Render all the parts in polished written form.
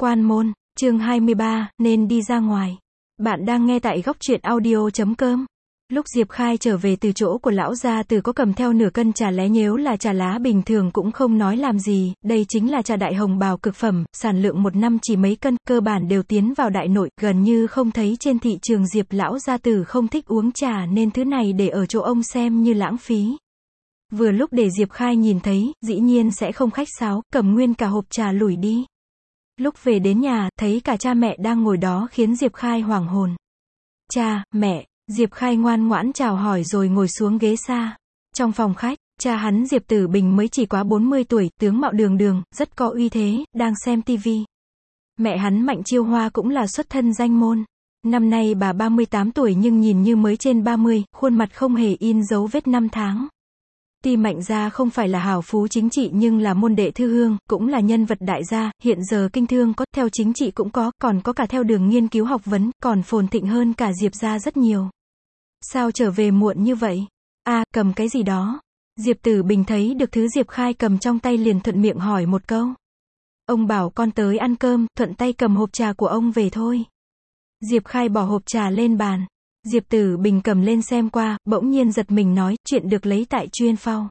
Quan môn, chương 23, nên đi ra ngoài. Bạn đang nghe tại góc truyện audio.com. Lúc Diệp Khai trở về từ chỗ của lão gia tử có cầm theo nửa cân trà lé nhếu là trà lá bình thường cũng không nói làm gì, đây chính là trà đại hồng bào cực phẩm, sản lượng một năm chỉ mấy cân, cơ bản đều tiến vào đại nội, gần như không thấy trên thị trường. Diệp lão gia tử không thích uống trà nên thứ này để ở chỗ ông xem như lãng phí. Vừa lúc để Diệp Khai nhìn thấy, dĩ nhiên sẽ không khách sáo, cầm nguyên cả hộp trà lủi đi. Lúc về đến nhà, thấy cả cha mẹ đang ngồi đó khiến Diệp Khai hoảng hồn. Cha, mẹ, Diệp Khai ngoan ngoãn chào hỏi rồi ngồi xuống ghế xa. Trong phòng khách, cha hắn Diệp Tử Bình mới chỉ quá 40 tuổi, tướng mạo đường đường, rất có uy thế, đang xem tivi. Mẹ hắn Mạnh Chiêu Hoa cũng là xuất thân danh môn. Năm nay bà 38 tuổi nhưng nhìn như mới trên 30, khuôn mặt không hề in dấu vết năm tháng. Tuy Mạnh gia không phải là hào phú chính trị nhưng là môn đệ thư hương, cũng là nhân vật đại gia, hiện giờ kinh thương có, theo chính trị cũng có, còn có cả theo đường nghiên cứu học vấn, còn phồn thịnh hơn cả Diệp gia rất nhiều. Sao trở về muộn như vậy? Cầm cái gì đó? Diệp Tử Bình thấy được thứ Diệp Khai cầm trong tay liền thuận miệng hỏi một câu. Ông bảo con tới ăn cơm, thuận tay cầm hộp trà của ông về thôi. Diệp Khai bỏ hộp trà lên bàn. Diệp Tử Bình cầm lên xem qua, bỗng nhiên giật mình nói, chuyện được lấy tại chuyên phao.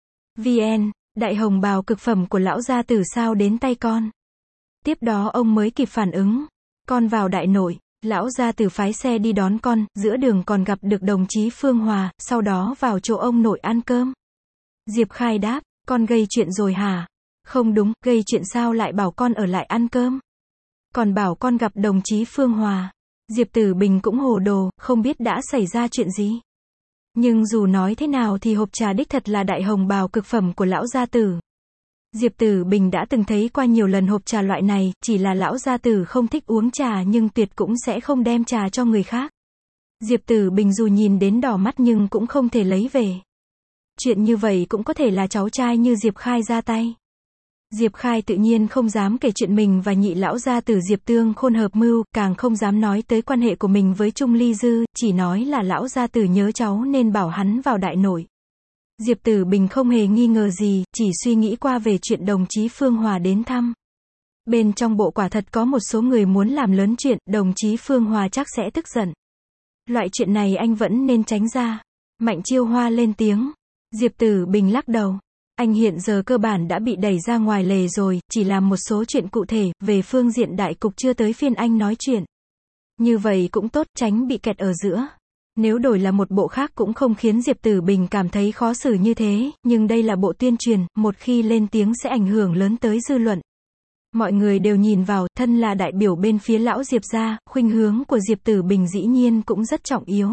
VN, đại hồng bào cực phẩm của lão gia tử sao đến tay con. Tiếp đó ông mới kịp phản ứng. Con vào đại nội, lão gia tử phái xe đi đón con, giữa đường còn gặp được đồng chí Phương Hòa, sau đó vào chỗ ông nội ăn cơm. Diệp Khai đáp, con gây chuyện rồi hả? Không đúng, gây chuyện sao lại bảo con ở lại ăn cơm? Còn bảo con gặp đồng chí Phương Hòa. Diệp Tử Bình cũng hồ đồ, không biết đã xảy ra chuyện gì. Nhưng dù nói thế nào thì hộp trà đích thật là đại hồng bào cực phẩm của lão gia tử. Diệp Tử Bình đã từng thấy qua nhiều lần hộp trà loại này, chỉ là lão gia tử không thích uống trà nhưng tuyệt cũng sẽ không đem trà cho người khác. Diệp Tử Bình dù nhìn đến đỏ mắt nhưng cũng không thể lấy về. Chuyện như vậy cũng có thể là cháu trai như Diệp Khai ra tay. Diệp Khai tự nhiên không dám kể chuyện mình và nhị lão gia tử Diệp Tương Khôn hợp mưu, càng không dám nói tới quan hệ của mình với Trung Ly Dư, chỉ nói là lão gia tử nhớ cháu nên bảo hắn vào đại nội. Diệp Tử Bình không hề nghi ngờ gì, chỉ suy nghĩ qua về chuyện đồng chí Phương Hòa đến thăm. Bên trong bộ quả thật có một số người muốn làm lớn chuyện, đồng chí Phương Hòa chắc sẽ tức giận. Loại chuyện này anh vẫn nên tránh ra. Mạnh Chiêu Hoa lên tiếng. Diệp Tử Bình lắc đầu. Anh hiện giờ cơ bản đã bị đẩy ra ngoài lề rồi, chỉ làm một số chuyện cụ thể, về phương diện đại cục chưa tới phiên anh nói chuyện. Như vậy cũng tốt, tránh bị kẹt ở giữa. Nếu đổi là một bộ khác cũng không khiến Diệp Tử Bình cảm thấy khó xử như thế, nhưng đây là bộ tuyên truyền, một khi lên tiếng sẽ ảnh hưởng lớn tới dư luận. Mọi người đều nhìn vào, thân là đại biểu bên phía lão Diệp gia, khuynh hướng của Diệp Tử Bình dĩ nhiên cũng rất trọng yếu.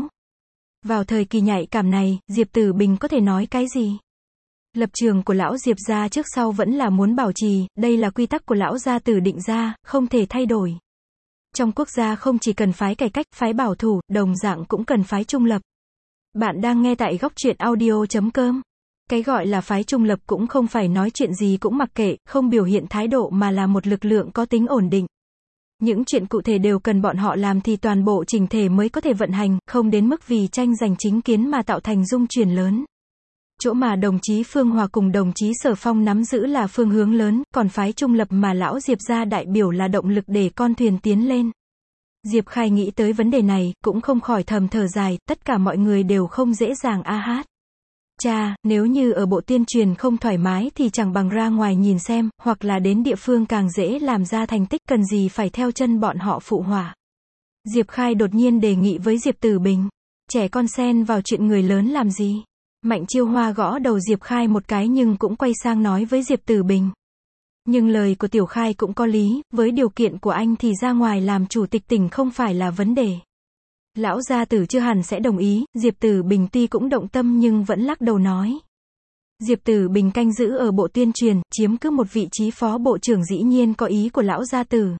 Vào thời kỳ nhạy cảm này, Diệp Tử Bình có thể nói cái gì? Lập trường của lão Diệp gia trước sau vẫn là muốn bảo trì, đây là quy tắc của lão gia tử định ra, không thể thay đổi. Trong quốc gia không chỉ cần phái cải cách, phái bảo thủ, đồng dạng cũng cần phái trung lập. Bạn đang nghe tại góc truyện audio.com. Cái gọi là phái trung lập cũng không phải nói chuyện gì cũng mặc kệ, không biểu hiện thái độ mà là một lực lượng có tính ổn định. Những chuyện cụ thể đều cần bọn họ làm thì toàn bộ chỉnh thể mới có thể vận hành, không đến mức vì tranh giành chính kiến mà tạo thành dung chuyển lớn. Chỗ mà đồng chí Phương Hòa cùng đồng chí Sở Phong nắm giữ là phương hướng lớn, còn phái trung lập mà lão Diệp gia đại biểu là động lực để con thuyền tiến lên. Diệp Khai nghĩ tới vấn đề này, cũng không khỏi thầm thở dài, tất cả mọi người đều không dễ dàng hát. Cha, nếu như ở bộ tuyên truyền không thoải mái thì chẳng bằng ra ngoài nhìn xem, hoặc là đến địa phương càng dễ làm ra thành tích, cần gì phải theo chân bọn họ phụ họa. Diệp Khai đột nhiên đề nghị với Diệp Tử Bình. Trẻ con xen vào chuyện người lớn làm gì? Mạnh Chiêu Hoa gõ đầu Diệp Khai một cái nhưng cũng quay sang nói với Diệp Tử Bình. Nhưng lời của Tiểu Khai cũng có lý, với điều kiện của anh thì ra ngoài làm chủ tịch tỉnh không phải là vấn đề. Lão gia tử chưa hẳn sẽ đồng ý, Diệp Tử Bình tuy cũng động tâm nhưng vẫn lắc đầu nói. Diệp Tử Bình canh giữ ở bộ tuyên truyền, chiếm cứ một vị trí phó bộ trưởng dĩ nhiên có ý của lão gia tử.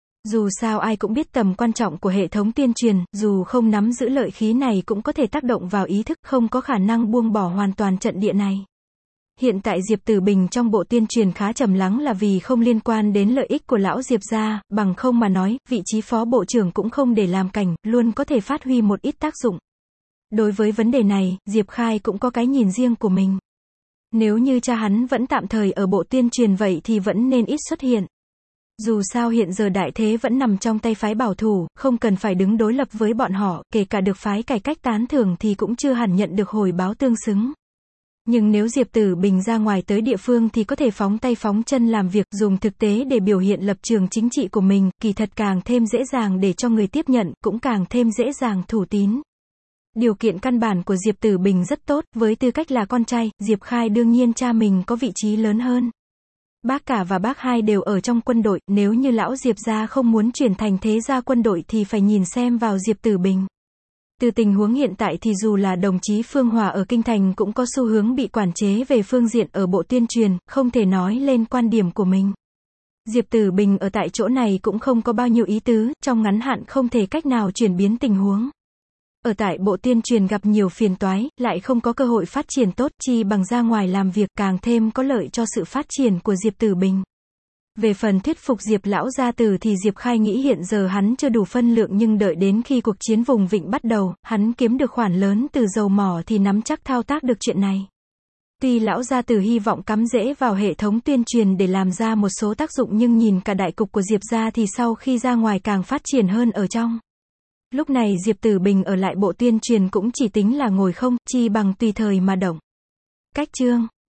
Dù sao ai cũng biết tầm quan trọng của hệ thống tuyên truyền, dù không nắm giữ lợi khí này cũng có thể tác động vào ý thức, không có khả năng buông bỏ hoàn toàn trận địa này. Hiện tại Diệp Tử Bình trong bộ tuyên truyền khá trầm lắng là vì không liên quan đến lợi ích của lão Diệp gia, bằng không mà nói, vị trí phó bộ trưởng cũng không để làm cảnh, luôn có thể phát huy một ít tác dụng. Đối với vấn đề này, Diệp Khai cũng có cái nhìn riêng của mình. Nếu như cha hắn vẫn tạm thời ở bộ tuyên truyền vậy thì vẫn nên ít xuất hiện. Dù sao hiện giờ đại thế vẫn nằm trong tay phái bảo thủ, không cần phải đứng đối lập với bọn họ, kể cả được phái cải cách tán thưởng thì cũng chưa hẳn nhận được hồi báo tương xứng. Nhưng nếu Diệp Tử Bình ra ngoài tới địa phương thì có thể phóng tay phóng chân làm việc, dùng thực tế để biểu hiện lập trường chính trị của mình, kỳ thật càng thêm dễ dàng để cho người tiếp nhận, cũng càng thêm dễ dàng thủ tín. Điều kiện căn bản của Diệp Tử Bình rất tốt, với tư cách là con trai, Diệp Khai đương nhiên cha mình có vị trí lớn hơn. Bác cả và bác hai đều ở trong quân đội, nếu như lão Diệp gia không muốn chuyển thành thế gia quân đội thì phải nhìn xem vào Diệp Tử Bình. Từ tình huống hiện tại thì dù là đồng chí Phương Hòa ở Kinh Thành cũng có xu hướng bị quản chế về phương diện ở bộ tuyên truyền, không thể nói lên quan điểm của mình. Diệp Tử Bình ở tại chỗ này cũng không có bao nhiêu ý tứ, trong ngắn hạn không thể cách nào chuyển biến tình huống. Ở tại bộ tuyên truyền gặp nhiều phiền toái, lại không có cơ hội phát triển tốt, chi bằng ra ngoài làm việc càng thêm có lợi cho sự phát triển của Diệp Tử Bình. Về phần thuyết phục Diệp lão gia tử thì Diệp Khai nghĩ hiện giờ hắn chưa đủ phân lượng nhưng đợi đến khi cuộc chiến vùng vịnh bắt đầu, hắn kiếm được khoản lớn từ dầu mỏ thì nắm chắc thao tác được chuyện này. Tuy lão gia tử hy vọng cắm rễ vào hệ thống tuyên truyền để làm ra một số tác dụng nhưng nhìn cả đại cục của Diệp gia thì sau khi ra ngoài càng phát triển hơn ở trong. Lúc này Diệp Tử Bình ở lại bộ tuyên truyền cũng chỉ tính là ngồi không, chi bằng tùy thời mà động. Cách chương